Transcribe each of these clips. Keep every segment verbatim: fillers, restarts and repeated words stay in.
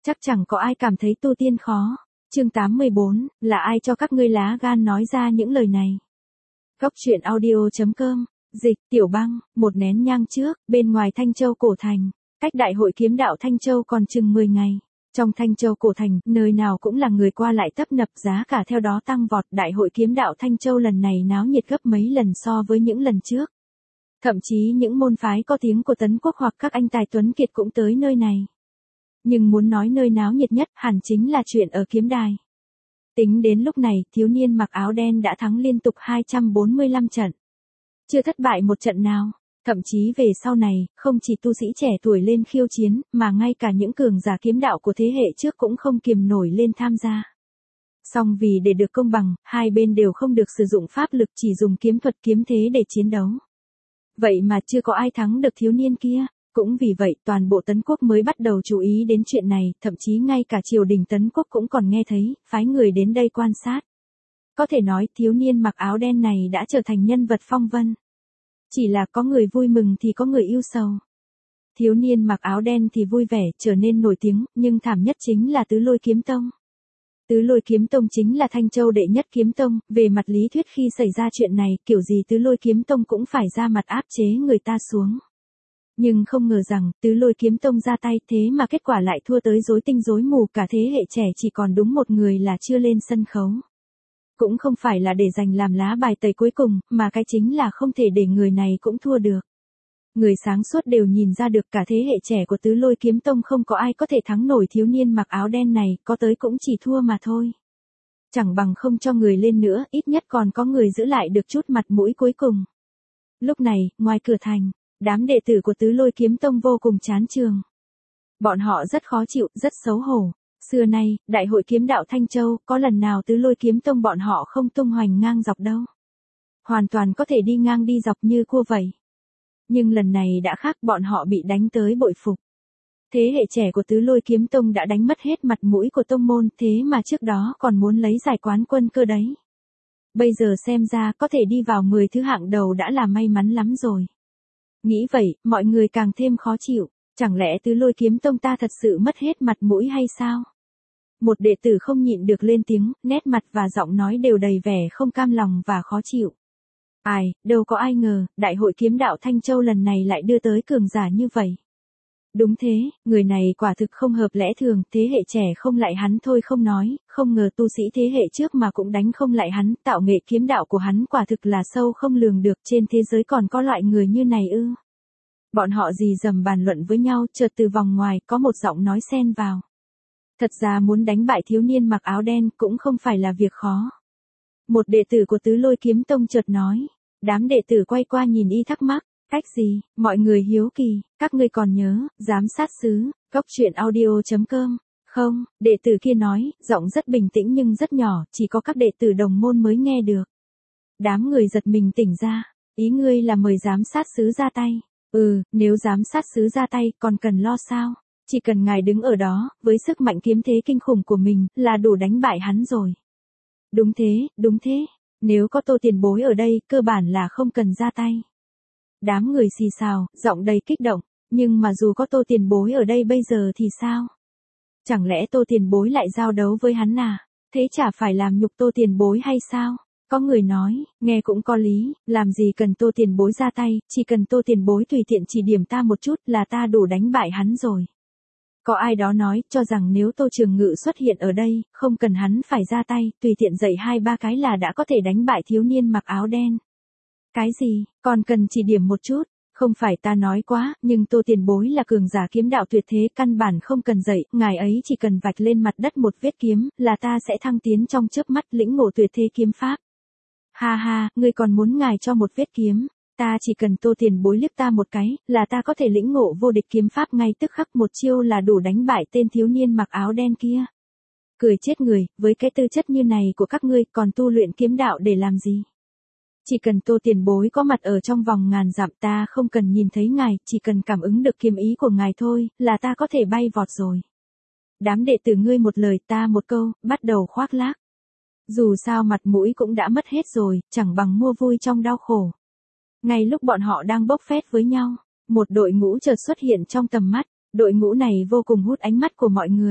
Chắc chẳng có ai cảm thấy tu tiên khó. Chương tám mươi bốn, là ai cho các ngươi lá gan nói ra những lời này? Góc truyện audio chấm com, dịch, Tiểu Băng, một nén nhang trước, bên ngoài Thanh Châu cổ thành, cách đại hội kiếm đạo Thanh Châu còn chừng mười ngày. Trong Thanh Châu cổ thành, nơi nào cũng là người qua lại tấp nập, giá cả theo đó tăng vọt. Đại hội kiếm đạo Thanh Châu lần này náo nhiệt gấp mấy lần so với những lần trước. Thậm chí những môn phái có tiếng của Tấn Quốc hoặc các anh tài tuấn kiệt cũng tới nơi này. Nhưng muốn nói nơi náo nhiệt nhất hẳn chính là chuyện ở kiếm đài. Tính đến lúc này, thiếu niên mặc áo đen đã thắng liên tục hai trăm bốn mươi lăm trận. Chưa thất bại một trận nào. Thậm chí về sau này, không chỉ tu sĩ trẻ tuổi lên khiêu chiến, mà ngay cả những cường giả kiếm đạo của thế hệ trước cũng không kiềm nổi lên tham gia. Song vì để được công bằng, hai bên đều không được sử dụng pháp lực, chỉ dùng kiếm thuật kiếm thế để chiến đấu. Vậy mà chưa có ai thắng được thiếu niên kia. Cũng vì vậy toàn bộ Tấn Quốc mới bắt đầu chú ý đến chuyện này, thậm chí ngay cả triều đình Tấn Quốc cũng còn nghe thấy, phái người đến đây quan sát. Có thể nói thiếu niên mặc áo đen này đã trở thành nhân vật phong vân. Chỉ là có người vui mừng thì có người ưu sầu. Thiếu niên mặc áo đen thì vui vẻ, trở nên nổi tiếng, nhưng thảm nhất chính là Tứ Lôi Kiếm Tông. Tứ Lôi Kiếm Tông chính là Thanh Châu đệ nhất kiếm tông, về mặt lý thuyết khi xảy ra chuyện này, kiểu gì Tứ Lôi Kiếm Tông cũng phải ra mặt áp chế người ta xuống. Nhưng không ngờ rằng, Tứ Lôi Kiếm Tông ra tay, thế mà kết quả lại thua tới rối tinh rối mù, cả thế hệ trẻ chỉ còn đúng một người là chưa lên sân khấu. Cũng không phải là để giành làm lá bài tẩy cuối cùng, mà cái chính là không thể để người này cũng thua được. Người sáng suốt đều nhìn ra được cả thế hệ trẻ của Tứ Lôi Kiếm Tông không có ai có thể thắng nổi thiếu niên mặc áo đen này, có tới cũng chỉ thua mà thôi. Chẳng bằng không cho người lên nữa, ít nhất còn có người giữ lại được chút mặt mũi cuối cùng. Lúc này, ngoài cửa thành, đám đệ tử của Tứ Lôi Kiếm Tông vô cùng chán trường. Bọn họ rất khó chịu, rất xấu hổ. Xưa nay, Đại hội kiếm đạo Thanh Châu, có lần nào Tứ Lôi Kiếm Tông bọn họ không tung hoành ngang dọc đâu. Hoàn toàn có thể đi ngang đi dọc như cua vậy. Nhưng lần này đã khác, bọn họ bị đánh tới bội phục. Thế hệ trẻ của Tứ Lôi Kiếm Tông đã đánh mất hết mặt mũi của tông môn, thế mà trước đó còn muốn lấy giải quán quân cơ đấy. Bây giờ xem ra có thể đi vào mười thứ hạng đầu đã là may mắn lắm rồi. Nghĩ vậy, mọi người càng thêm khó chịu. Chẳng lẽ Tứ Lôi Kiếm Tông ta thật sự mất hết mặt mũi hay sao? Một đệ tử không nhịn được lên tiếng, nét mặt và giọng nói đều đầy vẻ không cam lòng và khó chịu. Ai, đâu có ai ngờ, Đại hội kiếm đạo Thanh Châu lần này lại đưa tới cường giả như vậy. Đúng thế, người này quả thực không hợp lẽ thường, thế hệ trẻ không lại hắn thôi không nói, không ngờ tu sĩ thế hệ trước mà cũng đánh không lại hắn, tạo nghệ kiếm đạo của hắn quả thực là sâu không lường được, trên thế giới còn có loại người như này ư. Bọn họ rì rầm bàn luận với nhau, chợt từ vòng ngoài có một giọng nói xen vào. Thật ra muốn đánh bại thiếu niên mặc áo đen cũng không phải là việc khó. Một đệ tử của Tứ Lôi Kiếm Tông chợt nói. Đám đệ tử quay qua nhìn y thắc mắc. Cách gì? Mọi người hiếu kỳ. Các ngươi còn nhớ, giám sát sứ, góc truyện audio chấm com. Không, đệ tử kia nói, giọng rất bình tĩnh nhưng rất nhỏ, chỉ có các đệ tử đồng môn mới nghe được. Đám người giật mình tỉnh ra. Ý ngươi là mời giám sát sứ ra tay. Ừ, nếu giám sát sứ ra tay, còn cần lo sao? Chỉ cần ngài đứng ở đó, với sức mạnh kiếm thế kinh khủng của mình, là đủ đánh bại hắn rồi. Đúng thế, đúng thế. Nếu có Tô tiền bối ở đây, cơ bản là không cần ra tay. Đám người xì xào, giọng đầy kích động. Nhưng mà dù có Tô tiền bối ở đây bây giờ thì sao? Chẳng lẽ Tô tiền bối lại giao đấu với hắn à? Thế chả phải làm nhục Tô tiền bối hay sao? Có người nói, nghe cũng có lý, làm gì cần Tô tiền bối ra tay, chỉ cần Tô tiền bối tùy tiện chỉ điểm ta một chút là ta đủ đánh bại hắn rồi. Có ai đó nói, cho rằng nếu Tô Trường Ngự xuất hiện ở đây, không cần hắn phải ra tay, tùy tiện dạy hai ba cái là đã có thể đánh bại thiếu niên mặc áo đen. Cái gì, còn cần chỉ điểm một chút, không phải ta nói quá, nhưng Tô tiền bối là cường giả kiếm đạo tuyệt thế, căn bản không cần dạy, ngài ấy chỉ cần vạch lên mặt đất một vết kiếm, là ta sẽ thăng tiến trong chớp mắt, lĩnh ngộ tuyệt thế kiếm pháp. Ha ha, ngươi còn muốn ngài cho một vết kiếm, ta chỉ cần Tô tiền bối liếc ta một cái, là ta có thể lĩnh ngộ vô địch kiếm pháp ngay tức khắc, một chiêu là đủ đánh bại tên thiếu niên mặc áo đen kia. Cười chết người, với cái tư chất như này của các ngươi còn tu luyện kiếm đạo để làm gì? Chỉ cần Tô tiền bối có mặt ở trong vòng ngàn dặm, ta không cần nhìn thấy ngài, chỉ cần cảm ứng được kiếm ý của ngài thôi, là ta có thể bay vọt rồi. Đám đệ tử ngươi một lời ta một câu, bắt đầu khoác lác. Dù sao mặt mũi cũng đã mất hết rồi, chẳng bằng mua vui trong đau khổ. Ngay lúc bọn họ đang bốc phét với nhau, một đội ngũ chợt xuất hiện trong tầm mắt, đội ngũ này vô cùng hút ánh mắt của mọi người.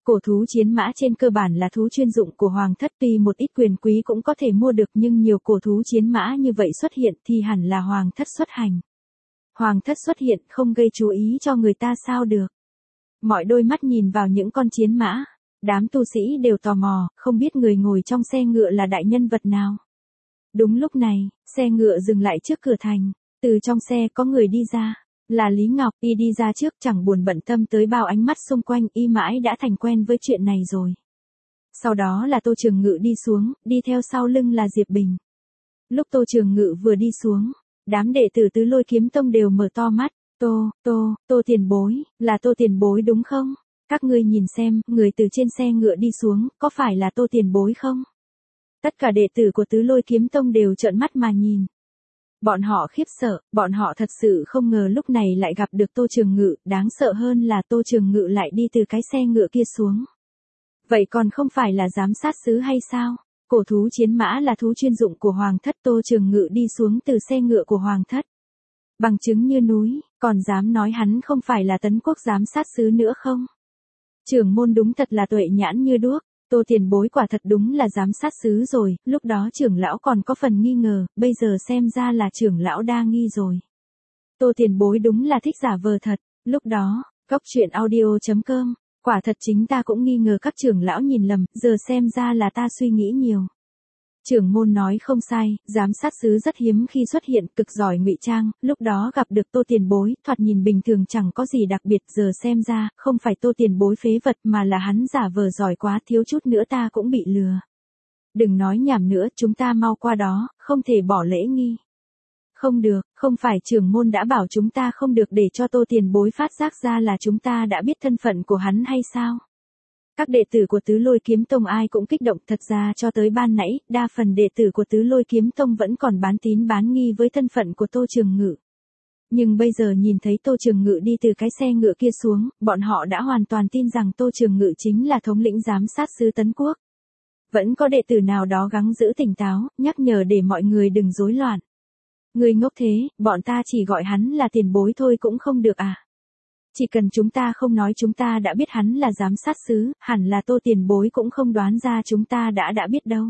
Cổ thú chiến mã trên cơ bản là thú chuyên dụng của hoàng thất, tuy một ít quyền quý cũng có thể mua được nhưng nhiều cổ thú chiến mã như vậy xuất hiện thì hẳn là hoàng thất xuất hành. Hoàng thất xuất hiện không gây chú ý cho người ta sao được. Mọi đôi mắt nhìn vào những con chiến mã, đám tu sĩ đều tò mò, không biết người ngồi trong xe ngựa là đại nhân vật nào. Đúng lúc này, xe ngựa dừng lại trước cửa thành, từ trong xe có người đi ra. Là Lý Ngọc, y đi ra trước chẳng buồn bận tâm tới bao ánh mắt xung quanh, y mãi đã thành quen với chuyện này rồi. Sau đó là Tô Trường Ngự đi xuống, đi theo sau lưng là Diệp Bình. Lúc Tô Trường Ngự vừa đi xuống, đám đệ tử Tứ Lôi Kiếm Tông đều mở to mắt, Tô, Tô, Tô tiền bối, là Tô tiền bối đúng không? Các ngươi nhìn xem, người từ trên xe ngựa đi xuống, có phải là Tô tiền bối không? Tất cả đệ tử của Tứ Lôi Kiếm Tông đều trợn mắt mà nhìn. Bọn họ khiếp sợ, bọn họ thật sự không ngờ lúc này lại gặp được Tô Trường Ngự, đáng sợ hơn là Tô Trường Ngự lại đi từ cái xe ngựa kia xuống. Vậy còn không phải là giám sát sứ hay sao? Cổ thú chiến mã là thú chuyên dụng của hoàng thất, Tô Trường Ngự đi xuống từ xe ngựa của hoàng thất. Bằng chứng như núi, còn dám nói hắn không phải là Tấn Quốc giám sát sứ nữa không? Trưởng môn đúng thật là tuệ nhãn như đuốc. Tô tiền bối quả thật đúng là giám sát sứ rồi, lúc đó trưởng lão còn có phần nghi ngờ, bây giờ xem ra là trưởng lão đa nghi rồi. Tô tiền bối đúng là thích giả vờ thật, lúc đó, Cốc Truyện Audio chấm com, quả thật chính ta cũng nghi ngờ các trưởng lão nhìn lầm, giờ xem ra là ta suy nghĩ nhiều. Trưởng môn nói không sai, giám sát sứ rất hiếm khi xuất hiện, cực giỏi ngụy trang, lúc đó gặp được Tô tiền bối, thoạt nhìn bình thường chẳng có gì đặc biệt, giờ xem ra, không phải Tô tiền bối phế vật mà là hắn giả vờ giỏi quá, thiếu chút nữa ta cũng bị lừa. Đừng nói nhảm nữa, chúng ta mau qua đó, không thể bỏ lễ nghi. Không được, không phải trưởng môn đã bảo chúng ta không được để cho Tô tiền bối phát giác ra là chúng ta đã biết thân phận của hắn hay sao? Các đệ tử của Tứ Lôi Kiếm Tông ai cũng kích động, thật ra cho tới ban nãy, đa phần đệ tử của Tứ Lôi Kiếm Tông vẫn còn bán tín bán nghi với thân phận của Tô Trường Ngự. Nhưng bây giờ nhìn thấy Tô Trường Ngự đi từ cái xe ngựa kia xuống, bọn họ đã hoàn toàn tin rằng Tô Trường Ngự chính là thống lĩnh giám sát sứ Tấn Quốc. Vẫn có đệ tử nào đó gắng giữ tỉnh táo, nhắc nhở để mọi người đừng rối loạn. Người ngốc thế, bọn ta chỉ gọi hắn là tiền bối thôi cũng không được à? Chỉ cần chúng ta không nói chúng ta đã biết hắn là giám sát sứ, hẳn là Tô tiền bối cũng không đoán ra chúng ta đã đã biết đâu.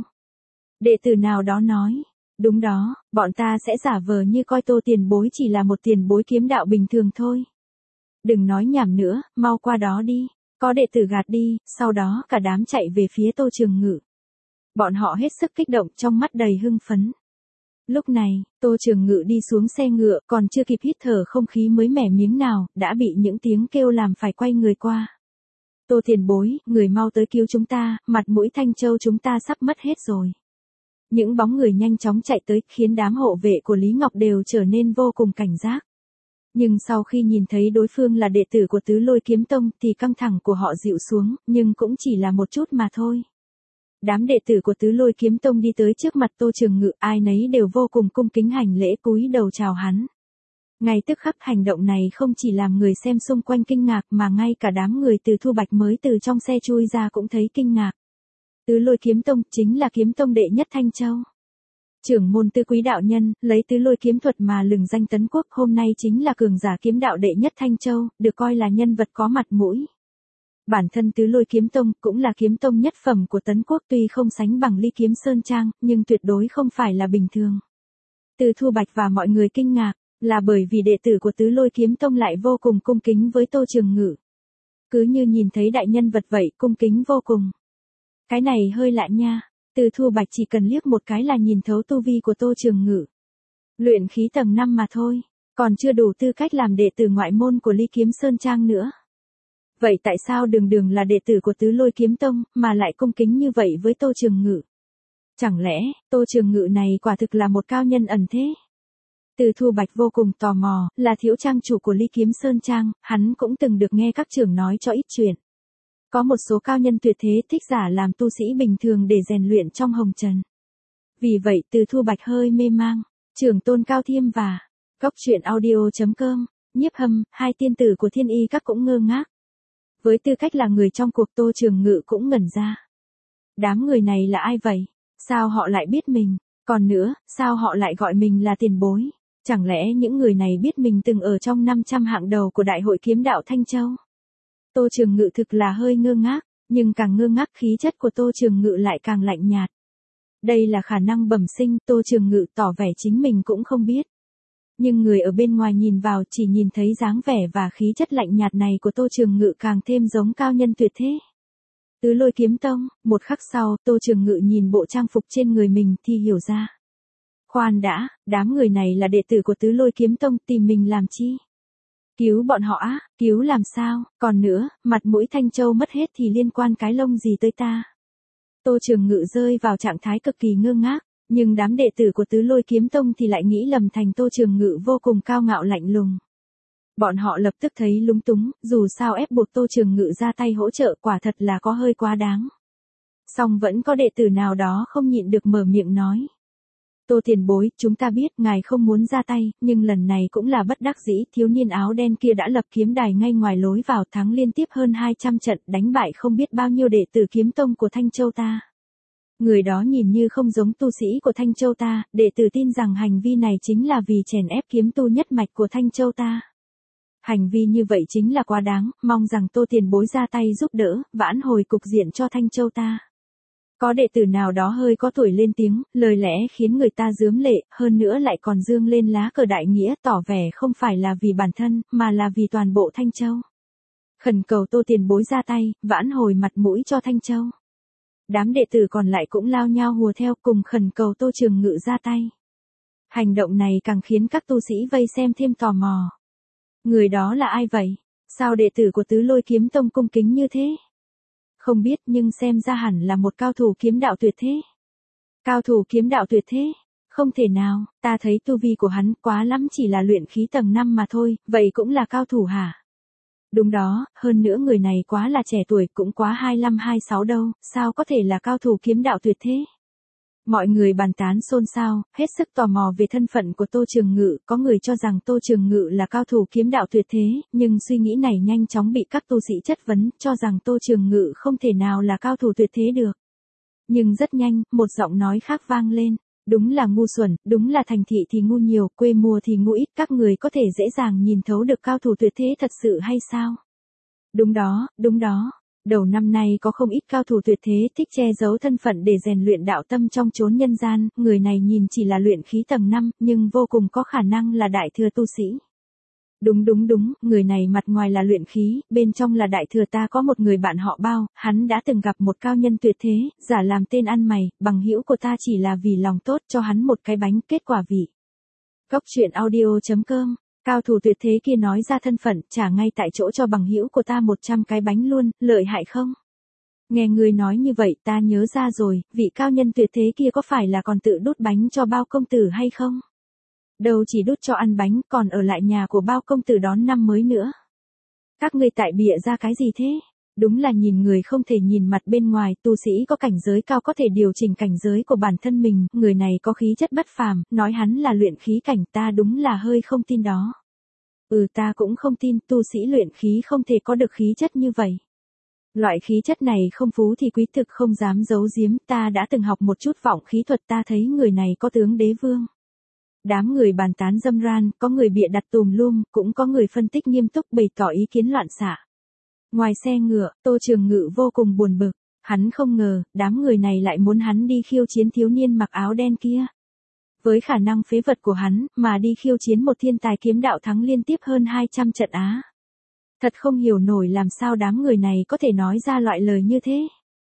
Đệ tử nào đó nói, đúng đó, bọn ta sẽ giả vờ như coi Tô tiền bối chỉ là một tiền bối kiếm đạo bình thường thôi. Đừng nói nhảm nữa, mau qua đó đi. Có đệ tử gạt đi, sau đó cả đám chạy về phía Tô Trường Ngự. Bọn họ hết sức kích động, trong mắt đầy hưng phấn. Lúc này, Tô Trường Ngự đi xuống xe ngựa, còn chưa kịp hít thở không khí mới mẻ miếng nào, đã bị những tiếng kêu làm phải quay người qua. Tô tiền bối, người mau tới cứu chúng ta, mặt mũi Thanh Châu chúng ta sắp mất hết rồi. Những bóng người nhanh chóng chạy tới, khiến đám hộ vệ của Lý Ngọc đều trở nên vô cùng cảnh giác. Nhưng sau khi nhìn thấy đối phương là đệ tử của Tứ Lôi Kiếm Tông thì căng thẳng của họ dịu xuống, nhưng cũng chỉ là một chút mà thôi. Đám đệ tử của Tứ Lôi Kiếm Tông đi tới trước mặt Tô Trường Ngự, ai nấy đều vô cùng cung kính hành lễ cúi đầu chào hắn. Ngay tức khắc hành động này không chỉ làm người xem xung quanh kinh ngạc mà ngay cả đám người từ Thu Bạch mới từ trong xe chui ra cũng thấy kinh ngạc. Tứ Lôi Kiếm Tông chính là kiếm tông đệ nhất Thanh Châu. Trưởng môn Tư Quý đạo nhân, lấy tứ lôi kiếm thuật mà lừng danh Tấn Quốc, hôm nay chính là cường giả kiếm đạo đệ nhất Thanh Châu, được coi là nhân vật có mặt mũi. Bản thân Tứ Lôi Kiếm Tông cũng là kiếm tông nhất phẩm của Tấn Quốc, tuy không sánh bằng Ly Kiếm Sơn Trang, nhưng tuyệt đối không phải là bình thường. Từ Thu Bạch và mọi người kinh ngạc, là bởi vì đệ tử của Tứ Lôi Kiếm Tông lại vô cùng cung kính với Tô Trường Ngự. Cứ như nhìn thấy đại nhân vật vậy, cung kính vô cùng. Cái này hơi lạ nha. Từ Thu Bạch chỉ cần liếc một cái là nhìn thấu tu vi của Tô Trường Ngự. Luyện khí tầng năm mà thôi, còn chưa đủ tư cách làm đệ tử ngoại môn của Ly Kiếm Sơn Trang nữa. Vậy tại sao đường đường là đệ tử của Tứ Lôi Kiếm Tông mà lại cung kính như vậy với Tô Trường Ngự? Chẳng lẽ, Tô Trường Ngự này quả thực là một cao nhân ẩn thế? Từ Thu Bạch vô cùng tò mò, là thiếu trang chủ của Ly Kiếm Sơn Trang, hắn cũng từng được nghe các trưởng nói cho ít chuyện. Có một số cao nhân tuyệt thế thích giả làm tu sĩ bình thường để rèn luyện trong hồng trần. Vì vậy Từ Thu Bạch hơi mê mang. Trưởng tôn Cao Thiêm và Cốc Truyện Audio chấm com, Nhiếp Hâm, hai tiên tử của Thiên Y Các cũng ngơ ngác. Với tư cách là người trong cuộc, Tô Trường Ngự cũng ngẩn ra. Đám người này là ai vậy? Sao họ lại biết mình? Còn nữa, sao họ lại gọi mình là tiền bối? Chẳng lẽ những người này biết mình từng ở trong năm trăm hạng đầu của Đại hội Kiếm Đạo Thanh Châu? Tô Trường Ngự thực là hơi ngơ ngác, Nhưng càng ngơ ngác khí chất của Tô Trường Ngự lại càng lạnh nhạt. Đây là khả năng bẩm sinh, Tô Trường Ngự tỏ vẻ chính mình cũng không biết. Nhưng người ở bên ngoài nhìn vào chỉ nhìn thấy dáng vẻ và khí chất lạnh nhạt này của Tô Trường Ngự càng thêm giống cao nhân tuyệt thế. Tứ Lôi Kiếm Tông, một khắc sau, Tô Trường Ngự nhìn bộ trang phục trên người mình thì hiểu ra. Khoan đã, đám người này là đệ tử của Tứ Lôi Kiếm Tông, tìm mình làm chi? Cứu bọn họ á, cứu làm sao, còn nữa, mặt mũi Thanh Châu mất hết thì liên quan cái lông gì tới ta? Tô Trường Ngự rơi vào trạng thái cực kỳ ngơ ngác, nhưng đám đệ tử của Tứ Lôi Kiếm Tông thì lại nghĩ lầm thành Tô Trường Ngự vô cùng cao ngạo lạnh lùng. Bọn họ lập tức thấy lúng túng, dù sao ép buộc Tô Trường Ngự ra tay hỗ trợ quả thật là có hơi quá đáng. Song vẫn có đệ tử nào đó không nhịn được mở miệng nói. Tô tiền bối, chúng ta biết ngài không muốn ra tay, nhưng lần này cũng là bất đắc dĩ, thiếu niên áo đen kia đã lập kiếm đài ngay ngoài lối vào, thắng liên tiếp hơn hai trăm trận, đánh bại không biết bao nhiêu đệ tử kiếm tông của Thanh Châu ta. Người đó nhìn như không giống tu sĩ của Thanh Châu ta, đệ tử tin rằng hành vi này chính là vì chèn ép kiếm tu nhất mạch của Thanh Châu ta. Hành vi như vậy chính là quá đáng, mong rằng Tô tiền bối ra tay giúp đỡ, vãn hồi cục diện cho Thanh Châu ta. Có đệ tử nào đó hơi có tuổi lên tiếng, lời lẽ khiến người ta rướm lệ, hơn nữa lại còn dương lên lá cờ đại nghĩa, tỏ vẻ không phải là vì bản thân, mà là vì toàn bộ Thanh Châu. Khẩn cầu Tô tiền bối ra tay, vãn hồi mặt mũi cho Thanh Châu. Đám đệ tử còn lại cũng lao nhau hùa theo cùng khẩn cầu Tô Trường Ngự ra tay. Hành động này càng khiến các tu sĩ vây xem thêm tò mò. Người đó là ai vậy? Sao đệ tử của Tứ Lôi Kiếm Tông cung kính như thế? Không biết nhưng xem ra hẳn là một cao thủ kiếm đạo tuyệt thế. Cao thủ kiếm đạo tuyệt thế? Không thể nào, ta thấy tu vi của hắn quá lắm chỉ là luyện khí tầng năm mà thôi, vậy cũng là cao thủ hả? Đúng đó, hơn nữa người này quá là trẻ tuổi, cũng quá hai lăm hai sáu đâu, sao có thể là cao thủ kiếm đạo tuyệt thế? Mọi người bàn tán xôn xao, hết sức tò mò về thân phận của Tô Trường Ngự, có người cho rằng Tô Trường Ngự là cao thủ kiếm đạo tuyệt thế, nhưng suy nghĩ này nhanh chóng bị các tu sĩ chất vấn, cho rằng Tô Trường Ngự không thể nào là cao thủ tuyệt thế được. Nhưng rất nhanh, một giọng nói khác vang lên, đúng là ngu xuẩn, đúng là thành thị thì ngu nhiều, quê mùa thì ngu ít, các người có thể dễ dàng nhìn thấu được cao thủ tuyệt thế thật sự hay sao? Đúng đó, đúng đó. Đầu năm nay có không ít cao thủ tuyệt thế thích che giấu thân phận để rèn luyện đạo tâm trong chốn nhân gian, người này nhìn chỉ là luyện khí tầng năm, nhưng vô cùng có khả năng là đại thừa tu sĩ. Đúng đúng đúng, người này mặt ngoài là luyện khí, bên trong là đại thừa, ta có một người bạn họ Bao, hắn đã từng gặp một cao nhân tuyệt thế, giả làm tên ăn mày, bằng hữu của ta chỉ là vì lòng tốt cho hắn một cái bánh, kết quả vị. Cốc truyện audio chấm com. Cao thủ tuyệt thế kia nói ra thân phận, trả ngay tại chỗ cho bằng hữu của ta một trăm cái bánh luôn, lợi hại không? Nghe người nói như vậy ta nhớ ra rồi, vị cao nhân tuyệt thế kia có phải là còn tự đút bánh cho Bao công tử hay không? Đâu chỉ đút cho ăn bánh, còn ở lại nhà của Bao công tử đón năm mới nữa. Các ngươi tại bịa ra cái gì thế? Đúng là nhìn người không thể nhìn mặt bên ngoài, tu sĩ có cảnh giới cao có thể điều chỉnh cảnh giới của bản thân mình, người này có khí chất bất phàm, nói hắn là luyện khí cảnh, ta đúng là hơi không tin đó. Ừ, ta cũng không tin, tu sĩ luyện khí không thể có được khí chất như vậy. Loại khí chất này không phú thì quý, thực không dám giấu giếm, ta đã từng học một chút vọng khí thuật, ta thấy người này có tướng đế vương. Đám người bàn tán râm ran, có người bịa đặt tùm lum, cũng có người phân tích nghiêm túc bày tỏ ý kiến loạn xạ. Ngoài xe ngựa, Tô Trường Ngự vô cùng buồn bực, hắn không ngờ, đám người này lại muốn hắn đi khiêu chiến thiếu niên mặc áo đen kia. Với khả năng phế vật của hắn, mà đi khiêu chiến một thiên tài kiếm đạo thắng liên tiếp hơn hai trăm trận á. Thật không hiểu nổi làm sao đám người này có thể nói ra loại lời như thế.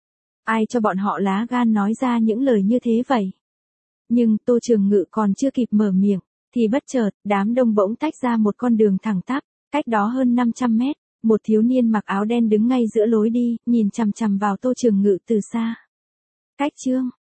Ai cho bọn họ lá gan nói ra những lời như thế vậy? Nhưng Tô Trường Ngự còn chưa kịp mở miệng, thì bất chợt, đám đông bỗng tách ra một con đường thẳng tắp, cách đó hơn năm trăm mét. Một thiếu niên mặc áo đen đứng ngay giữa lối đi, nhìn chằm chằm vào Tô Trường Ngự từ xa. Cách chương